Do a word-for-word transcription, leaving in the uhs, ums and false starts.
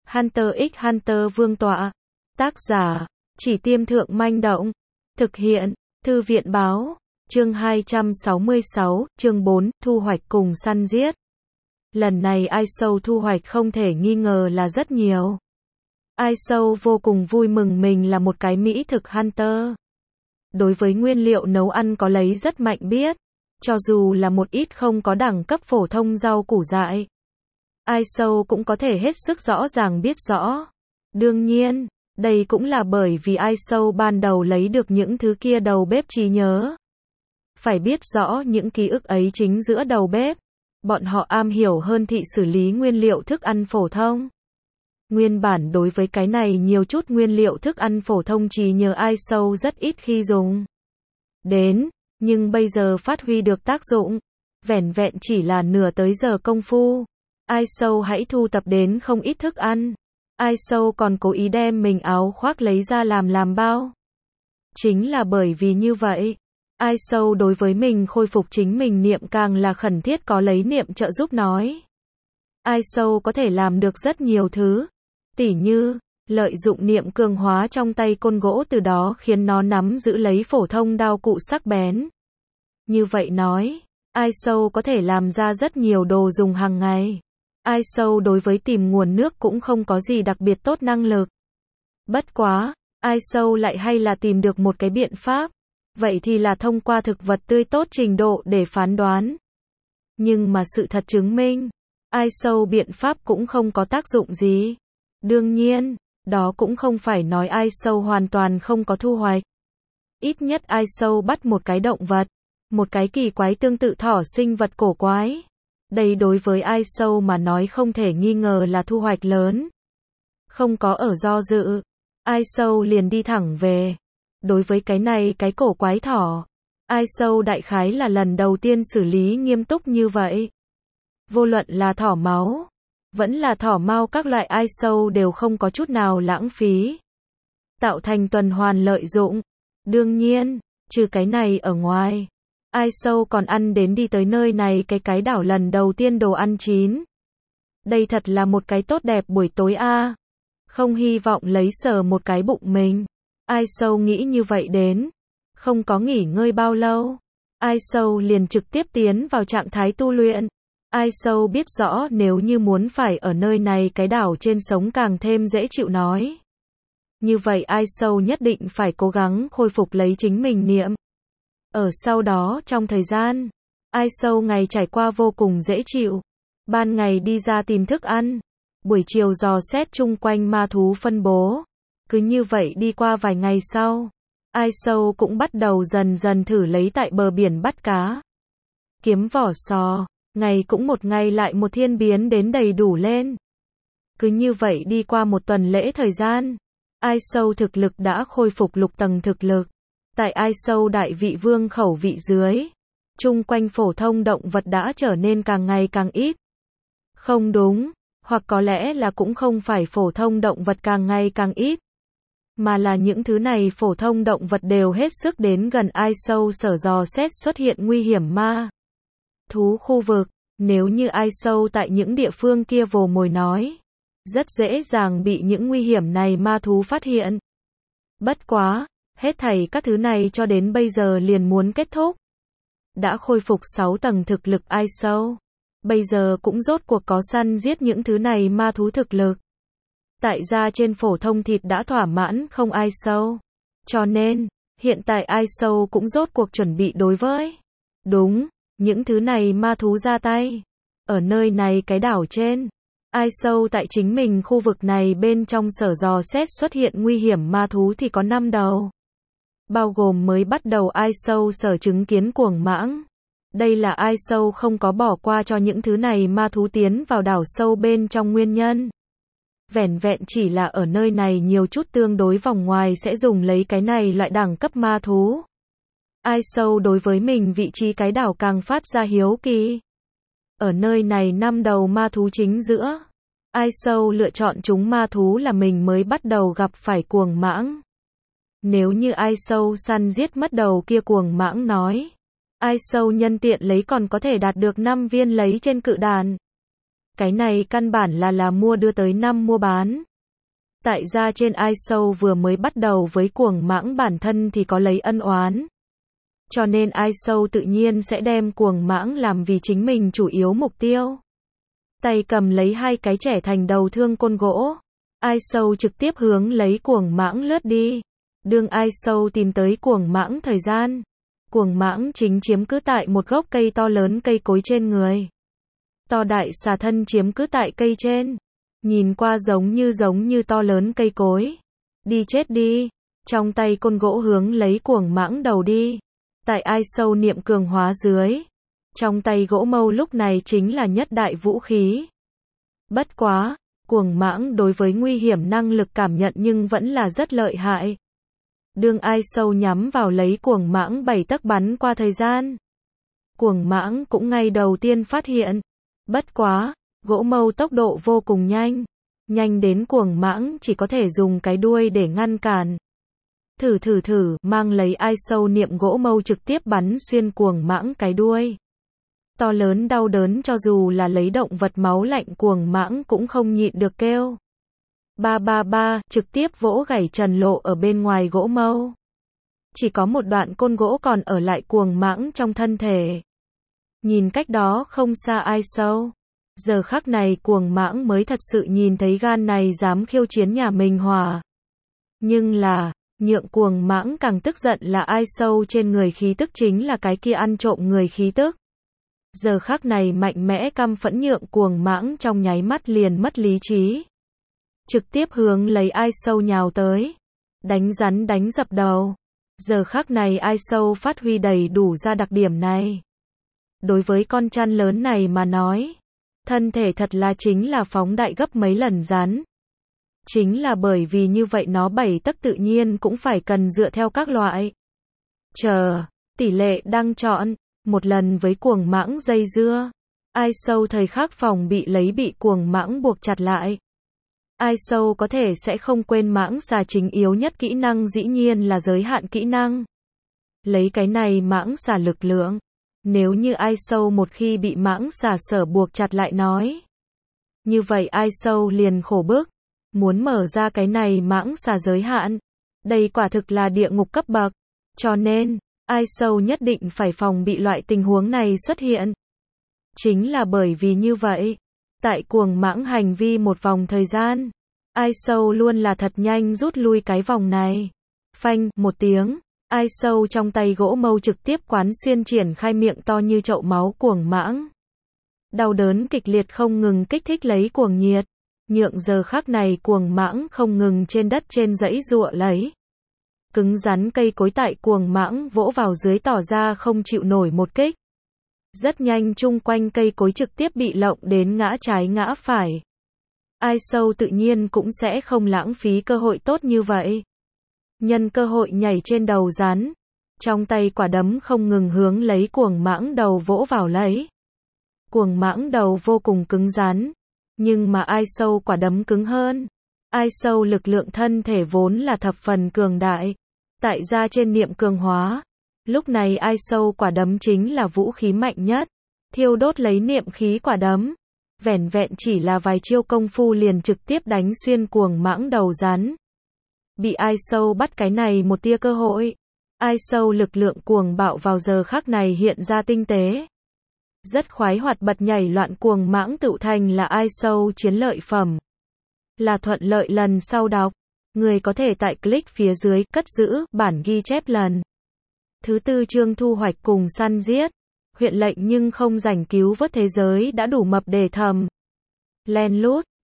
Hunter x Hunter Vương tọa. Tác giả, Chỉ Tiêm Thượng Manh Động. Thực hiện, Thư viện Báo. Chương hai trăm sáu mươi sáu, chương bốn, thu hoạch cùng săn giết. Lần này i ét o thu hoạch không thể nghi ngờ là rất nhiều. i ét o vô cùng vui mừng mình là một cái mỹ thực Hunter. Đối với nguyên liệu nấu ăn có lấy rất mạnh biết, cho dù là một ít không có đẳng cấp phổ thông rau củ dại, i ét o cũng có thể hết sức rõ ràng biết rõ. Đương nhiên, đây cũng là bởi vì i ét o ban đầu lấy được những thứ kia đầu bếp trí nhớ. Phải biết rõ những ký ức ấy chính giữa đầu bếp. Bọn họ am hiểu hơn thị xử lý nguyên liệu thức ăn phổ thông. Nguyên bản đối với cái này nhiều chút nguyên liệu thức ăn phổ thông chỉ nhờ i ét o rất ít khi dùng đến, nhưng bây giờ phát huy được tác dụng. Vẻn vẹn chỉ là nửa tới giờ công phu, i ét o hãy thu tập đến không ít thức ăn. i ét o còn cố ý đem mình áo khoác lấy ra làm làm bao. Chính là bởi vì như vậy, i ét o đối với mình khôi phục chính mình niệm càng là khẩn thiết có lấy niệm trợ giúp nói. i ét o có thể làm được rất nhiều thứ, tỉ như, lợi dụng niệm cường hóa trong tay côn gỗ từ đó khiến nó nắm giữ lấy phổ thông đao cụ sắc bén. Như vậy nói, i ét o có thể làm ra rất nhiều đồ dùng hàng ngày. i ét o đối với tìm nguồn nước cũng không có gì đặc biệt tốt năng lực. Bất quá, i ét o lại hay là tìm được một cái biện pháp. Vậy thì là thông qua thực vật tươi tốt trình độ để phán đoán. Nhưng mà sự thật chứng minh, i ét o biện pháp cũng không có tác dụng gì. Đương nhiên, đó cũng không phải nói i ét o hoàn toàn không có thu hoạch. Ít nhất i ét o bắt một cái động vật, một cái kỳ quái tương tự thỏ sinh vật cổ quái. Đây đối với i ét o mà nói không thể nghi ngờ là thu hoạch lớn. Không có ở do dự, i ét o liền đi thẳng về. Đối với cái này cái cổ quái thỏ, i ét o đại khái là lần đầu tiên xử lý nghiêm túc như vậy. Vô luận là thỏ máu, vẫn là thỏ mao các loại i ét o đều không có chút nào lãng phí. Tạo thành tuần hoàn lợi dụng. Đương nhiên, trừ cái này ở ngoài, i ét o còn ăn đến đi tới nơi này cái cái đảo lần đầu tiên đồ ăn chín. Đây thật là một cái tốt đẹp buổi tối a. À. Không hy vọng lấy sờ một cái bụng mình. i ét o nghĩ như vậy đến. Không có nghỉ ngơi bao lâu, i ét o liền trực tiếp tiến vào trạng thái tu luyện. i ét o biết rõ nếu như muốn phải ở nơi này cái đảo trên sống càng thêm dễ chịu nói. Như vậy i ét o nhất định phải cố gắng khôi phục lấy chính mình niệm. Ở sau đó trong thời gian, i ét o ngày trải qua vô cùng dễ chịu. Ban ngày đi ra tìm thức ăn, buổi chiều dò xét chung quanh ma thú phân bố. Cứ như vậy đi qua vài ngày sau, i ét o cũng bắt đầu dần dần thử lấy tại bờ biển bắt cá. Kiếm vỏ sò, ngày cũng một ngày lại một thiên biến đến đầy đủ lên. Cứ như vậy đi qua một tuần lễ thời gian, i ét o thực lực đã khôi phục lục tầng thực lực. Tại i ét o đại vị vương khẩu vị dưới, chung quanh phổ thông động vật đã trở nên càng ngày càng ít. Không đúng, hoặc có lẽ là cũng không phải phổ thông động vật càng ngày càng ít, mà là những thứ này phổ thông động vật đều hết sức đến gần i ét o sở dò xét xuất hiện nguy hiểm ma thú khu vực. Nếu như i ét o tại những địa phương kia vồ mồi nói, rất dễ dàng bị những nguy hiểm này ma thú phát hiện. Bất quá, hết thảy các thứ này cho đến bây giờ liền muốn kết thúc. Đã khôi phục sáu tầng thực lực i ét o, bây giờ cũng rốt cuộc có săn giết những thứ này ma thú thực lực. Tại gia trên phổ thông thịt đã thỏa mãn không i ét o. Cho nên, hiện tại i ét o cũng rốt cuộc chuẩn bị đối với. Đúng, những thứ này ma thú ra tay. Ở nơi này cái đảo trên, i ét o tại chính mình khu vực này bên trong sở dò xét xuất hiện nguy hiểm ma thú thì có năm đầu. Bao gồm mới bắt đầu i ét o sở chứng kiến cuồng mãng. Đây là i ét o không có bỏ qua cho những thứ này ma thú tiến vào đảo sâu bên trong nguyên nhân. Vẻn vẹn chỉ là ở nơi này nhiều chút tương đối vòng ngoài sẽ dùng lấy cái này loại đẳng cấp ma thú. i ét o đối với mình vị trí cái đảo càng phát ra hiếu kỳ. Ở nơi này năm đầu ma thú chính giữa, i ét o lựa chọn chúng ma thú là mình mới bắt đầu gặp phải cuồng mãng. Nếu như i ét o săn giết mất đầu kia cuồng mãng nói, i ét o nhân tiện lấy còn có thể đạt được năm viên lấy trên cự đàn. Cái này căn bản là là mua đưa tới năm mua bán. Tại gia trên iShow vừa mới bắt đầu với cuồng mãng bản thân thì có lấy ân oán. Cho nên iShow tự nhiên sẽ đem cuồng mãng làm vì chính mình chủ yếu mục tiêu. Tay cầm lấy hai cái trẻ thành đầu thương côn gỗ. iShow trực tiếp hướng lấy cuồng mãng lướt đi. Đương iShow tìm tới cuồng mãng thời gian. Cuồng mãng chính chiếm cứ tại một gốc cây to lớn cây cối trên người. To đại xà thân chiếm cứ tại cây trên. Nhìn qua giống như giống như to lớn cây cối. Đi chết đi. Trong tay côn gỗ hướng lấy cuồng mãng đầu đi. Tại iShow niệm cường hóa dưới. Trong tay gỗ mâu lúc này chính là nhất đại vũ khí. Bất quá, cuồng mãng đối với nguy hiểm năng lực cảm nhận nhưng vẫn là rất lợi hại. Đương iShow nhắm vào lấy cuồng mãng bảy tấc bắn qua thời gian. Cuồng mãng cũng ngay đầu tiên phát hiện. Bất quá, gỗ mâu tốc độ vô cùng nhanh. Nhanh đến cuồng mãng chỉ có thể dùng cái đuôi để ngăn cản. Thử thử thử, mang lấy iShow niệm gỗ mâu trực tiếp bắn xuyên cuồng mãng cái đuôi. To lớn đau đớn cho dù là lấy động vật máu lạnh cuồng mãng cũng không nhịn được kêu. Ba ba ba, trực tiếp vỗ gãy trần lộ ở bên ngoài gỗ mâu. Chỉ có một đoạn côn gỗ còn ở lại cuồng mãng trong thân thể. Nhìn cách đó không xa iShow. Giờ khắc này cuồng mãng mới thật sự nhìn thấy gan này dám khiêu chiến nhà mình hỏa. Nhưng là, nhượng cuồng mãng càng tức giận là iShow trên người khí tức chính là cái kia ăn trộm người khí tức. Giờ khắc này mạnh mẽ căm phẫn nhượng cuồng mãng trong nháy mắt liền mất lý trí. Trực tiếp hướng lấy iShow nhào tới. Đánh rắn đánh dập đầu. Giờ khắc này iShow phát huy đầy đủ ra đặc điểm này. Đối với con chăn lớn này mà nói, thân thể thật là chính là phóng đại gấp mấy lần rắn. Chính là bởi vì như vậy nó bảy tấc tự nhiên cũng phải cần dựa theo các loại. Chờ, tỷ lệ đang chọn, một lần với cuồng mãng dây dưa. iShow thời khắc phòng bị lấy bị cuồng mãng buộc chặt lại. iShow có thể sẽ không quên mãng xà chính yếu nhất kỹ năng dĩ nhiên là giới hạn kỹ năng. Lấy cái này mãng xà lực lượng. Nếu như iShow một khi bị mãng xà sở buộc chặt lại nói. Như vậy iShow liền khổ bức. Muốn mở ra cái này mãng xà giới hạn. Đây quả thực là địa ngục cấp bậc. Cho nên, iShow nhất định phải phòng bị loại tình huống này xuất hiện. Chính là bởi vì như vậy. Tại cuồng mãng hành vi một vòng thời gian. iShow luôn là thật nhanh rút lui cái vòng này. Phanh, một tiếng. iShow trong tay gỗ mâu trực tiếp quán xuyên triển khai miệng to như chậu máu cuồng mãng. Đau đớn kịch liệt không ngừng kích thích lấy cuồng nhiệt. Nhượng giờ khắc này cuồng mãng không ngừng trên đất trên dãy giụa lấy. Cứng rắn cây cối tại cuồng mãng vỗ vào dưới tỏ ra không chịu nổi một kích. Rất nhanh chung quanh cây cối trực tiếp bị lộng đến ngã trái ngã phải. iShow tự nhiên cũng sẽ không lãng phí cơ hội tốt như vậy. Nhân cơ hội nhảy trên đầu rắn. Trong tay quả đấm không ngừng hướng lấy cuồng mãng đầu vỗ vào lấy. Cuồng mãng đầu vô cùng cứng rắn. Nhưng mà iShow quả đấm cứng hơn. iShow lực lượng thân thể vốn là thập phần cường đại. Tại gia trên niệm cường hóa. Lúc này iShow quả đấm chính là vũ khí mạnh nhất. Thiêu đốt lấy niệm khí quả đấm. Vẻn vẹn chỉ là vài chiêu công phu liền trực tiếp đánh xuyên cuồng mãng đầu rắn. Bị iShow bắt cái này một tia cơ hội. iShow lực lượng cuồng bạo vào giờ khắc này hiện ra tinh tế. Rất khoái hoạt bật nhảy loạn cuồng mãng tự thành là iShow chiến lợi phẩm. Là thuận lợi lần sau đọc. Người có thể tại click phía dưới cất giữ bản ghi chép lần. Thứ tư chương thu hoạch cùng săn giết. Huyện lệnh nhưng không rảnh cứu vớt thế giới đã đủ mập để thầm. Len lút.